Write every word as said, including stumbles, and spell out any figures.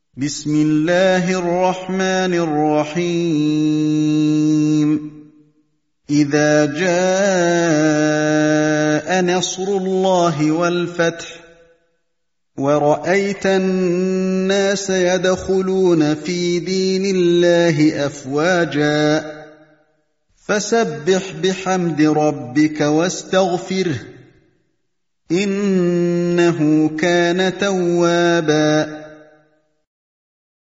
بسم الله الرحمن الرحيم إذا جاء نصر الله والفتح ورأيت الناس يدخلون في دين الله أفواجا فسبح بحمد ربك واستغفره إنه كان توابا